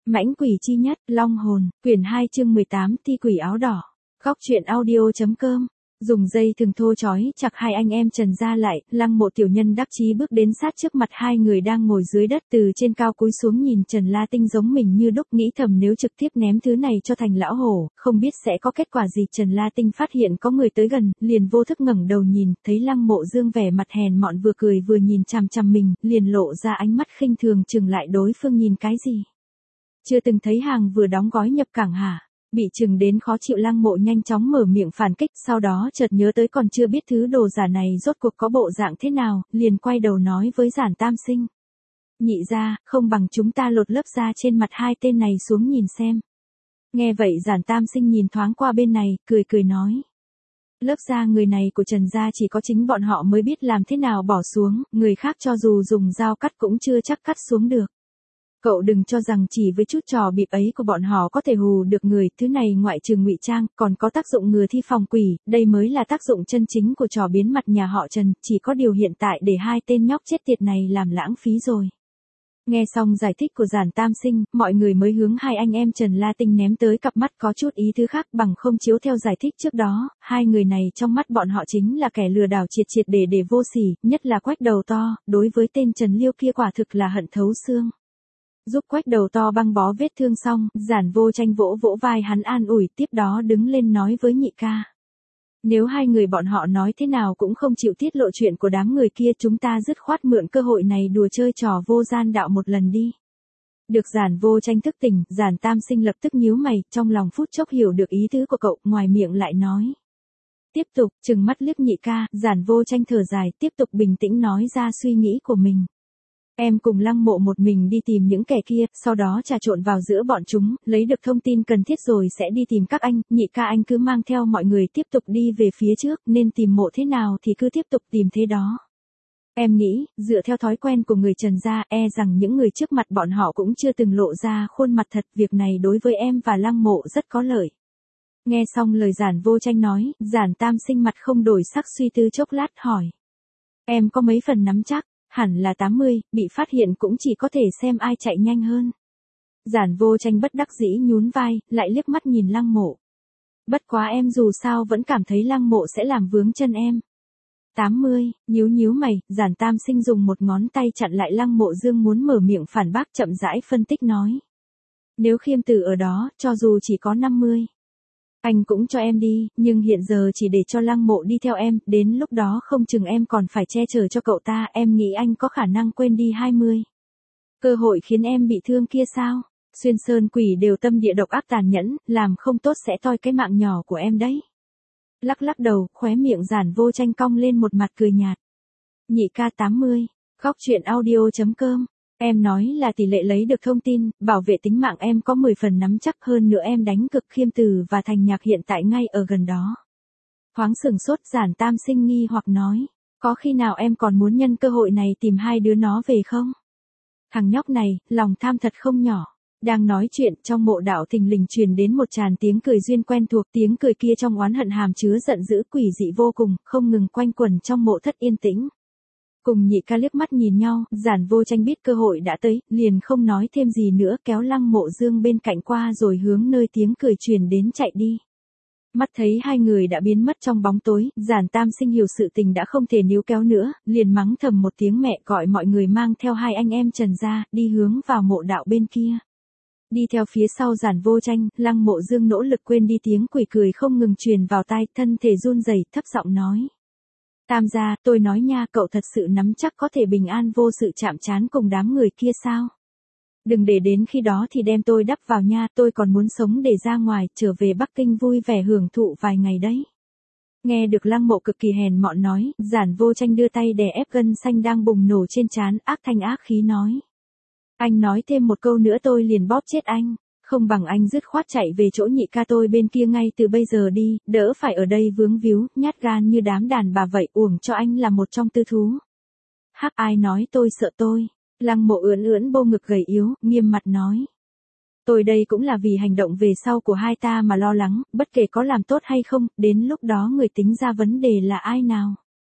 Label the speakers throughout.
Speaker 1: Mãnh quỷ chi nhất, Long hồn, quyển 2 chương 18, Thi quỷ áo đỏ. Góc truyện audio.com. Dùng dây thừng thô trói chặt hai anh em Trần gia lại, Lăng Mộ tiểu nhân đắc chí bước đến sát trước mặt hai người đang ngồi dưới đất, từ trên cao cúi xuống nhìn Trần La Tinh giống mình như đúc, nghĩ thầm nếu trực tiếp ném thứ này cho Thành lão hổ, không biết sẽ có kết quả gì. Trần La Tinh phát hiện có người tới gần, liền vô thức ngẩng đầu nhìn, thấy Lăng Mộ Dương vẻ mặt hèn mọn vừa cười vừa nhìn chằm chằm mình, liền lộ ra ánh mắt khinh thường chừng lại đối phương nhìn cái gì. Chưa từng thấy hàng vừa đóng gói nhập cảng hả? Bị chừng đến khó chịu, Lăng Mộ nhanh chóng mở miệng phản kích, sau đó chợt nhớ tới còn chưa biết thứ đồ giả này rốt cuộc có bộ dạng thế nào, liền quay đầu nói với Giản Tam Sinh. Nhị gia, không bằng chúng ta lột lớp da trên mặt hai tên này xuống nhìn xem. Nghe vậy Giản Tam Sinh nhìn thoáng qua bên này, cười cười nói. Lớp da người này của Trần gia chỉ có chính bọn họ mới biết làm thế nào bỏ xuống, người khác cho dù dùng dao cắt cũng chưa chắc cắt xuống được. Cậu đừng cho rằng chỉ với chút trò bịp ấy của bọn họ có thể hù được người, thứ này ngoại trừ ngụy trang, còn có tác dụng ngừa thi phòng quỷ, đây mới là tác dụng chân chính của trò biến mặt nhà họ Trần, chỉ có điều hiện tại để hai tên nhóc chết tiệt này làm lãng phí rồi. Nghe xong giải thích của Giản Tam Sinh, mọi người mới hướng hai anh em Trần La Tinh ném tới cặp mắt có chút ý thứ khác, bằng không chiếu theo giải thích trước đó, hai người này trong mắt bọn họ chính là kẻ lừa đảo triệt triệt để vô sỉ, nhất là Quách đầu to, đối với tên Trần Liêu kia quả thực là hận thấu xương. Giúp Quách đầu to băng bó vết thương xong, Giản Vô Tranh vỗ vỗ vai hắn an ủi, tiếp đó đứng lên nói với nhị ca. Nếu hai người bọn họ nói thế nào cũng không chịu tiết lộ chuyện của đám người kia, chúng ta dứt khoát mượn cơ hội này đùa chơi trò vô gian đạo một lần đi. Được Giản Vô Tranh thức tỉnh, Giản Tam Sinh lập tức nhíu mày, trong lòng phút chốc hiểu được ý tứ của cậu, ngoài miệng lại nói. Tiếp tục, trừng mắt liếc nhị ca, Giản Vô Tranh thở dài, tiếp tục bình tĩnh nói ra suy nghĩ của mình. Em cùng Lăng Mộ một mình đi tìm những kẻ kia, sau đó trà trộn vào giữa bọn chúng, lấy được thông tin cần thiết rồi sẽ đi tìm các anh, nhị ca anh cứ mang theo mọi người tiếp tục đi về phía trước, nên tìm mộ thế nào thì cứ tiếp tục tìm thế đó. Em nghĩ, dựa theo thói quen của người Trần gia, rằng những người trước mặt bọn họ cũng chưa từng lộ ra khuôn mặt thật, việc này đối với em và Lăng Mộ rất có lợi. Nghe xong lời Giản Vô Tranh nói, Giản Tam Sinh mặt không đổi sắc suy tư chốc lát hỏi. Em có mấy phần nắm chắc? Hẳn là 80, bị phát hiện cũng chỉ có thể xem ai chạy nhanh hơn. Giản Vô Tranh bất đắc dĩ nhún vai, lại liếc mắt nhìn Lăng Mộ. Bất quá em dù sao vẫn cảm thấy Lăng Mộ sẽ làm vướng chân em. 80, nhíu mày, Giản Tam Sinh dùng một ngón tay chặn lại Lăng Mộ Dương muốn mở miệng phản bác, chậm rãi phân tích nói. Nếu Khiêm Tử ở đó, cho dù chỉ có 50. Anh cũng cho em đi, nhưng hiện giờ chỉ để cho Lăng Mộ đi theo em, đến lúc đó không chừng em còn phải che chở cho cậu ta, em nghĩ anh có khả năng quên đi 20. Cơ hội khiến em bị thương kia sao? Xuyên Sơn quỷ đều tâm địa độc ác tàn nhẫn, làm không tốt sẽ toi cái mạng nhỏ của em đấy. Lắc đầu, khóe miệng Giản Vô Tranh cong lên một mặt cười nhạt. Nhị ca 80, góc truyện audio.com. Em nói là tỷ lệ lấy được thông tin, bảo vệ tính mạng em có 10 phần nắm chắc, hơn nữa em đánh cực Khiêm Tử và Thành Nhạc hiện tại ngay ở gần đó. Thoáng sừng sốt, Giản Tam Sinh nghi hoặc nói, có khi nào em còn muốn nhân cơ hội này tìm hai đứa nó về không? Thằng nhóc này, lòng tham thật không nhỏ. Đang nói chuyện, trong mộ đạo thình lình truyền đến một tràn tiếng cười duyên quen thuộc, tiếng cười kia trong oán hận hàm chứa giận dữ quỷ dị vô cùng, không ngừng quanh quẩn trong mộ thất yên tĩnh. Cùng nhị ca liếc mắt nhìn nhau, Giản Vô Tranh biết cơ hội đã tới, liền không nói thêm gì nữa, kéo Lăng Mộ Dương bên cạnh qua rồi hướng nơi tiếng cười truyền đến chạy đi. Mắt thấy hai người đã biến mất trong bóng tối, Giản Tam Sinh hiểu sự tình đã không thể níu kéo nữa, liền mắng thầm một tiếng mẹ, gọi mọi người mang theo hai anh em Trần gia, đi hướng vào mộ đạo bên kia. Đi theo phía sau Giản Vô Tranh, Lăng Mộ Dương nỗ lực quên đi tiếng quỷ cười không ngừng truyền vào tai, thân thể run rẩy, thấp giọng nói. Tam gia, tôi nói nha, cậu thật sự nắm chắc có thể bình an vô sự chạm trán cùng đám người kia sao? Đừng để đến khi đó thì đem tôi đắp vào nha, tôi còn muốn sống để ra ngoài, trở về Bắc Kinh vui vẻ hưởng thụ vài ngày đấy. Nghe được Lăng Mộ cực kỳ hèn mọn nói, Giản Vô Tranh đưa tay đè ép gân xanh đang bùng nổ trên trán, ác thanh ác khí nói. Anh nói thêm một câu nữa tôi liền bóp chết anh. Không bằng anh dứt khoát chạy về chỗ nhị ca tôi bên kia ngay từ bây giờ đi, đỡ phải ở đây vướng víu, nhát gan như đám đàn bà vậy, uổng cho anh là một trong tư thú. Hắc, ai nói tôi sợ tôi? Lăng Mộ ưỡn bô ngực gầy yếu, nghiêm mặt nói. Tôi đây cũng là vì hành động về sau của hai ta mà lo lắng, bất kể có làm tốt hay không, đến lúc đó người tính ra vấn đề là ai nào?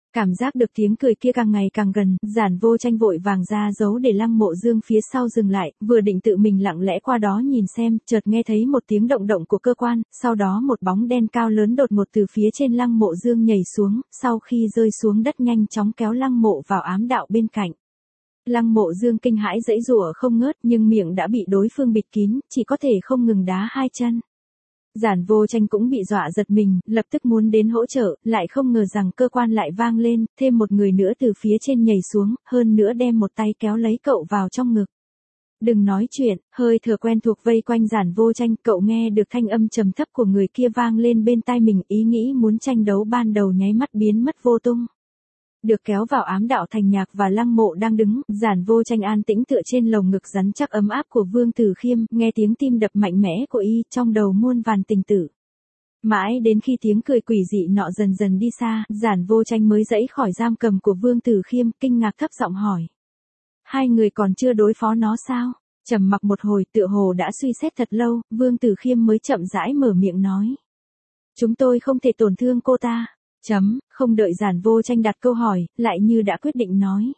Speaker 1: Cảm giác được tiếng cười kia càng ngày càng gần, Giản Vô Tranh vội vàng ra dấu để Lăng Mộ Dương phía sau dừng lại, vừa định tự mình lặng lẽ qua đó nhìn xem, chợt nghe thấy một tiếng động động của cơ quan, sau đó một bóng đen cao lớn đột ngột từ phía trên Lăng Mộ Dương nhảy xuống, sau khi rơi xuống đất nhanh chóng kéo Lăng Mộ vào ám đạo bên cạnh. Lăng Mộ Dương kinh hãi giãy giụa không ngớt, nhưng miệng đã bị đối phương bịt kín, chỉ có thể không ngừng đá hai chân. Giản Vô Tranh cũng bị dọa giật mình, lập tức muốn đến hỗ trợ, lại không ngờ rằng cơ quan lại vang lên, thêm một người nữa từ phía trên nhảy xuống, hơn nữa đem một tay kéo lấy cậu vào trong ngực. Đừng nói chuyện, hơi thở quen thuộc vây quanh Giản Vô Tranh, cậu nghe được thanh âm trầm thấp của người kia vang lên bên tai mình, ý nghĩ muốn tranh đấu ban đầu nháy mắt biến mất vô tung. Được kéo vào ám đạo, Thành Nhạc và Lăng Mộ đang đứng, Giản Vô Tranh an tĩnh tựa trên lồng ngực rắn chắc ấm áp của Vương Tử Khiêm, nghe tiếng tim đập mạnh mẽ của y, trong đầu muôn vàn tình tử. Mãi đến khi tiếng cười quỷ dị nọ dần dần đi xa, Giản Vô Tranh mới giãy khỏi giam cầm của Vương Tử Khiêm, kinh ngạc thấp giọng hỏi. Hai người còn chưa đối phó nó sao? Trầm mặc một hồi, tựa hồ đã suy xét thật lâu, Vương Tử Khiêm mới chậm rãi mở miệng nói. Chúng tôi không thể tổn thương cô ta. Không đợi Giản Vô Tranh đặt câu hỏi, lại như đã quyết định nói.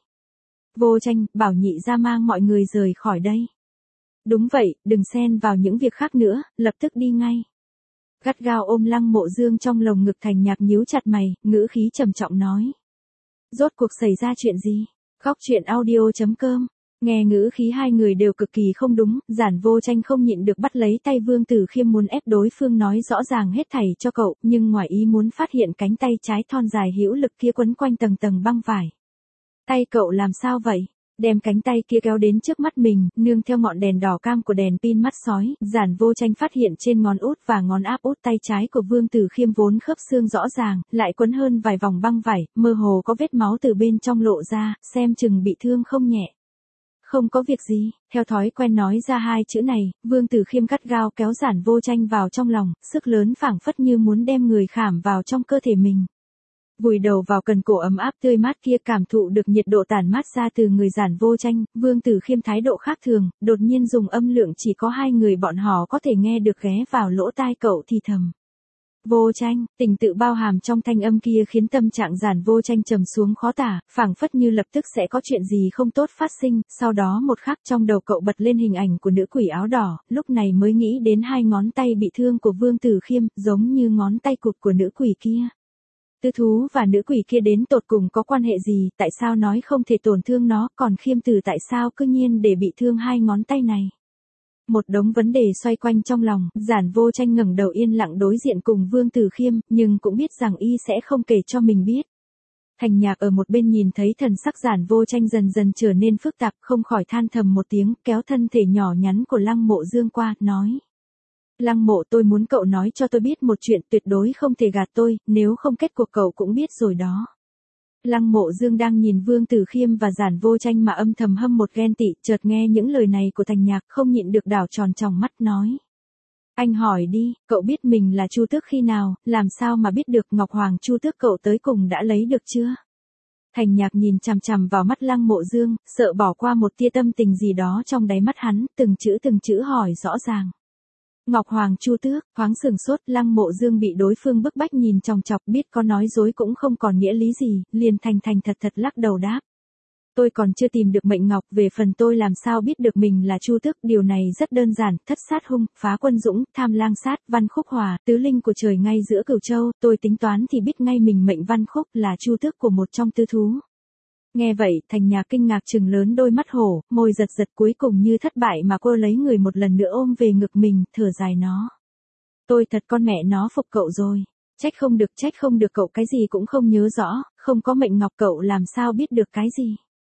Speaker 1: Vô Tranh, bảo nhị ra mang mọi người rời khỏi đây. Đúng vậy, đừng xen vào những việc khác nữa, lập tức đi ngay. Gắt gao ôm Lăng Mộ Dương trong lồng ngực, Thành Nhạc nhíu chặt mày, ngữ khí trầm trọng nói. Rốt cuộc xảy ra chuyện gì? Góc truyện audio.com. Nghe ngữ khí hai người đều cực kỳ không đúng, Giản Vô Tranh không nhịn được bắt lấy tay Vương Tử Khiêm muốn ép đối phương nói rõ ràng hết thảy cho cậu, nhưng ngoài ý muốn phát hiện cánh tay trái thon dài hữu lực kia quấn quanh tầng tầng băng vải. Tay cậu làm sao vậy? Đem cánh tay kia kéo đến trước mắt mình, nương theo ngọn đèn đỏ cam của đèn pin mắt sói, Giản Vô Tranh phát hiện trên ngón út và ngón áp út tay trái của Vương Tử Khiêm vốn khớp xương rõ ràng, lại quấn hơn vài vòng băng vải, mơ hồ có vết máu từ bên trong lộ ra, xem chừng bị thương không nhẹ. Không có việc gì, theo thói quen nói ra hai chữ này, Vương Tử Khiêm gắt gao kéo Giản Vô Tranh vào trong lòng, sức lớn phảng phất như muốn đem người khảm vào trong cơ thể mình. Vùi đầu vào cần cổ ấm áp tươi mát kia, cảm thụ được nhiệt độ tản mát ra từ người Giản Vô Tranh, Vương Tử Khiêm thái độ khác thường, đột nhiên dùng âm lượng chỉ có hai người bọn họ có thể nghe được ghé vào lỗ tai cậu thì thầm. Vô Tranh, tình tự bao hàm trong thanh âm kia khiến tâm trạng Giản Vô Tranh trầm xuống khó tả, phảng phất như lập tức sẽ có chuyện gì không tốt phát sinh, sau đó một khắc trong đầu cậu bật lên hình ảnh của nữ quỷ áo đỏ, lúc này mới nghĩ đến hai ngón tay bị thương của Vương Tử Khiêm, giống như ngón tay cụt của nữ quỷ kia. Tư thú và nữ quỷ kia đến tột cùng có quan hệ gì, tại sao nói không thể tổn thương nó, còn Khiêm Tử tại sao cứ nhiên để bị thương hai ngón tay này? Một đống vấn đề xoay quanh trong lòng, Giản Vô Tranh ngẩng đầu yên lặng đối diện cùng Vương Tử Khiêm, nhưng cũng biết rằng y sẽ không kể cho mình biết. Thành Nhạc ở một bên nhìn thấy thần sắc Giản Vô Tranh dần dần trở nên phức tạp, không khỏi than thầm một tiếng, kéo thân thể nhỏ nhắn của Lăng Mộ Dương qua, nói. Lăng Mộ, tôi muốn cậu nói cho tôi biết một chuyện, tuyệt đối không thể gạt tôi, nếu không kết cuộc cậu cũng biết rồi đó. Lăng Mộ Dương đang nhìn Vương Tử Khiêm và Giản Vô Tranh mà âm thầm hâm một ghen tị, chợt nghe những lời này của Thành Nhạc không nhịn được đảo tròn tròng mắt nói. Anh hỏi đi, cậu biết mình là Chu Tước khi nào, làm sao mà biết được Ngọc Hoàng Chu Tước cậu tới cùng đã lấy được chưa? Thành Nhạc nhìn chằm chằm vào mắt Lăng Mộ Dương, sợ bỏ qua một tia tâm tình gì đó trong đáy mắt hắn, từng chữ hỏi rõ ràng. Ngọc Hoàng Chu Tước, thoáng sừng sốt, Lăng Mộ Dương bị đối phương bức bách nhìn chòng chọc, biết có nói dối cũng không còn nghĩa lý gì, liền thành thật lắc đầu đáp. Tôi còn chưa tìm được mệnh ngọc, về phần tôi làm sao biết được mình là Chu Tước, điều này rất đơn giản, thất sát hung, phá quân dũng, tham lang sát, văn khúc hòa, tứ linh của trời ngay giữa Cửu Châu, tôi tính toán thì biết ngay mình mệnh văn khúc là Chu Tước của một trong tứ thú. Nghe vậy, Thành Nhạc kinh ngạc trừng lớn đôi mắt hổ, môi giật cuối cùng như thất bại mà cô lấy người một lần nữa ôm về ngực mình, thở dài nó. Tôi thật con mẹ nó phục cậu rồi. Trách không được cậu cái gì cũng không nhớ rõ, không có mệnh ngọc cậu làm sao biết được cái gì.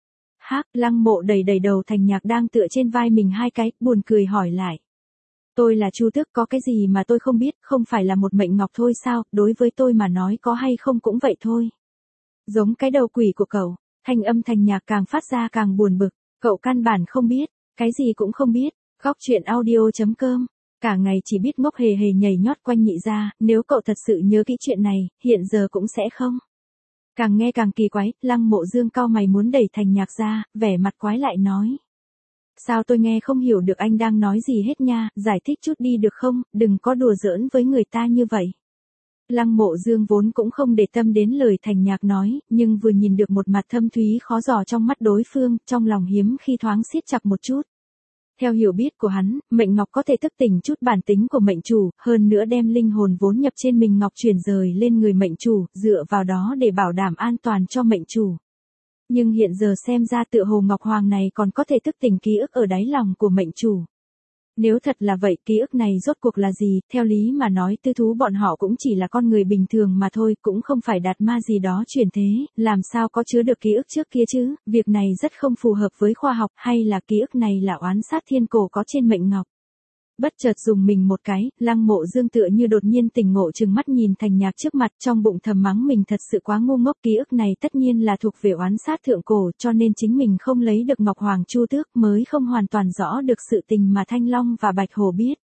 Speaker 1: Lăng Mộ đầy đầu Thành Nhạc đang tựa trên vai mình hai cái, buồn cười hỏi lại. Tôi là Chu Tước có cái gì mà tôi không biết, không phải là một mệnh ngọc thôi sao, đối với tôi mà nói có hay không cũng vậy thôi. Giống cái đầu quỷ của cậu. Thanh âm Thành Nhạc càng phát ra càng buồn bực, cậu căn bản không biết, cái gì cũng không biết. Góc truyện audio.com. Cả ngày chỉ biết ngốc hề nhảy nhót quanh nhị gia, nếu cậu thật sự nhớ kỹ chuyện này, hiện giờ cũng sẽ không. Càng nghe càng kỳ quái, Lăng Mộ Dương cau mày muốn đẩy Thành Nhạc ra, vẻ mặt quái lại nói. Sao tôi nghe không hiểu được anh đang nói gì hết nha, giải thích chút đi được không, đừng có đùa giỡn với người ta như vậy. Lăng Mộ Dương vốn cũng không để tâm đến lời Thành Nhạc nói, nhưng vừa nhìn được một mặt thâm thúy khó dò trong mắt đối phương, trong lòng hiếm khi thoáng siết chặt một chút. Theo hiểu biết của hắn, mệnh ngọc có thể thức tỉnh chút bản tính của mệnh chủ, hơn nữa đem linh hồn vốn nhập trên mình ngọc chuyển rời lên người mệnh chủ, dựa vào đó để bảo đảm an toàn cho mệnh chủ. Nhưng hiện giờ xem ra tựa hồ Ngọc Hoàng này còn có thể thức tỉnh ký ức ở đáy lòng của mệnh chủ. Nếu thật là vậy, ký ức này rốt cuộc là gì? Theo lý mà nói, tư thú bọn họ cũng chỉ là con người bình thường mà thôi, cũng không phải đạt ma gì đó chuyển thế, làm sao có chứa được ký ức trước kia chứ? Việc này rất không phù hợp với khoa học, hay là ký ức này là oán sát thiên cổ có trên mệnh ngọc? Bất chợt dùng mình một cái, Lăng Mộ Dương tựa như đột nhiên tỉnh ngộ, trừng mắt nhìn Thành Nhạc trước mặt, trong bụng thầm mắng mình thật sự quá ngu ngốc. Ký ức này tất nhiên là thuộc về oán sát thượng cổ, cho nên chính mình không lấy được Ngọc Hoàng Chu Tước mới không hoàn toàn rõ được sự tình mà Thanh Long và Bạch Hổ biết.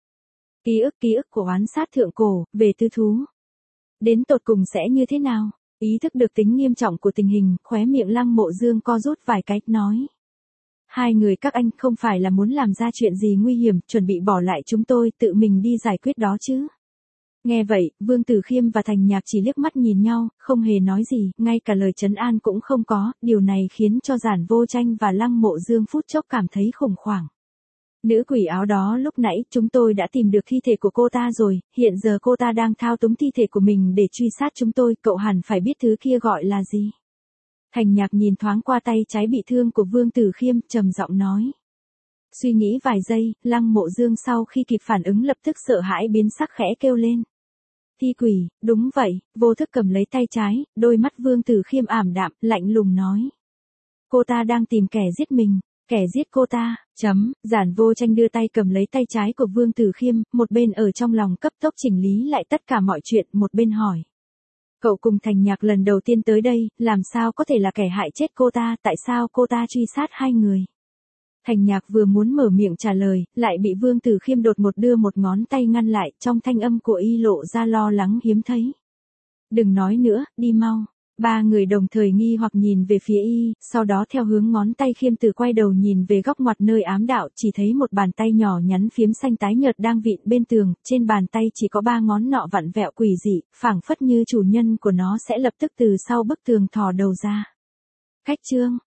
Speaker 1: Ký ức của oán sát thượng cổ, về tư thú. Đến tột cùng sẽ như thế nào? Ý thức được tính nghiêm trọng của tình hình, khóe miệng Lăng Mộ Dương co rút vài cái, nói. Hai người các anh không phải là muốn làm ra chuyện gì nguy hiểm, chuẩn bị bỏ lại chúng tôi, tự mình đi giải quyết đó chứ. Nghe vậy, Vương Tử Khiêm và Thành Nhạc chỉ liếc mắt nhìn nhau, không hề nói gì, ngay cả lời trấn an cũng không có, điều này khiến cho Giản Vô Tranh và Lăng Mộ Dương phút chốc cảm thấy khủng hoảng. Nữ quỷ áo đó, lúc nãy chúng tôi đã tìm được thi thể của cô ta rồi, hiện giờ cô ta đang thao túng thi thể của mình để truy sát chúng tôi, cậu hẳn phải biết thứ kia gọi là gì. Thành Nhạc nhìn thoáng qua tay trái bị thương của Vương Tử Khiêm, trầm giọng nói. Suy nghĩ vài giây, Lăng Mộ Dương sau khi kịp phản ứng lập tức sợ hãi biến sắc, khẽ kêu lên. Thi quỷ, đúng vậy. Vô thức cầm lấy tay trái, đôi mắt Vương Tử Khiêm ảm đạm, lạnh lùng nói. Cô ta đang tìm kẻ giết mình. Kẻ giết cô ta, Giản Vô Tranh đưa tay cầm lấy tay trái của Vương Tử Khiêm, một bên ở trong lòng cấp tốc chỉnh lý lại tất cả mọi chuyện, một bên hỏi. Cậu cùng Thành Nhạc lần đầu tiên tới đây, làm sao có thể là kẻ hại chết cô ta, tại sao cô ta truy sát hai người? Thành Nhạc vừa muốn mở miệng trả lời, lại bị Vương Tử Khiêm đột một đưa một ngón tay ngăn lại, trong thanh âm của y lộ ra lo lắng hiếm thấy. Đừng nói nữa, đi mau. Ba người đồng thời nghi hoặc nhìn về phía y, sau đó theo hướng ngón tay Khiêm Tử quay đầu nhìn về góc ngoặt nơi ám đạo, chỉ thấy một bàn tay nhỏ nhắn phiếm xanh tái nhợt đang vịn bên tường, trên bàn tay chỉ có ba ngón nọ vặn vẹo quỷ dị, phảng phất như chủ nhân của nó sẽ lập tức từ sau bức tường thò đầu ra. Cách chương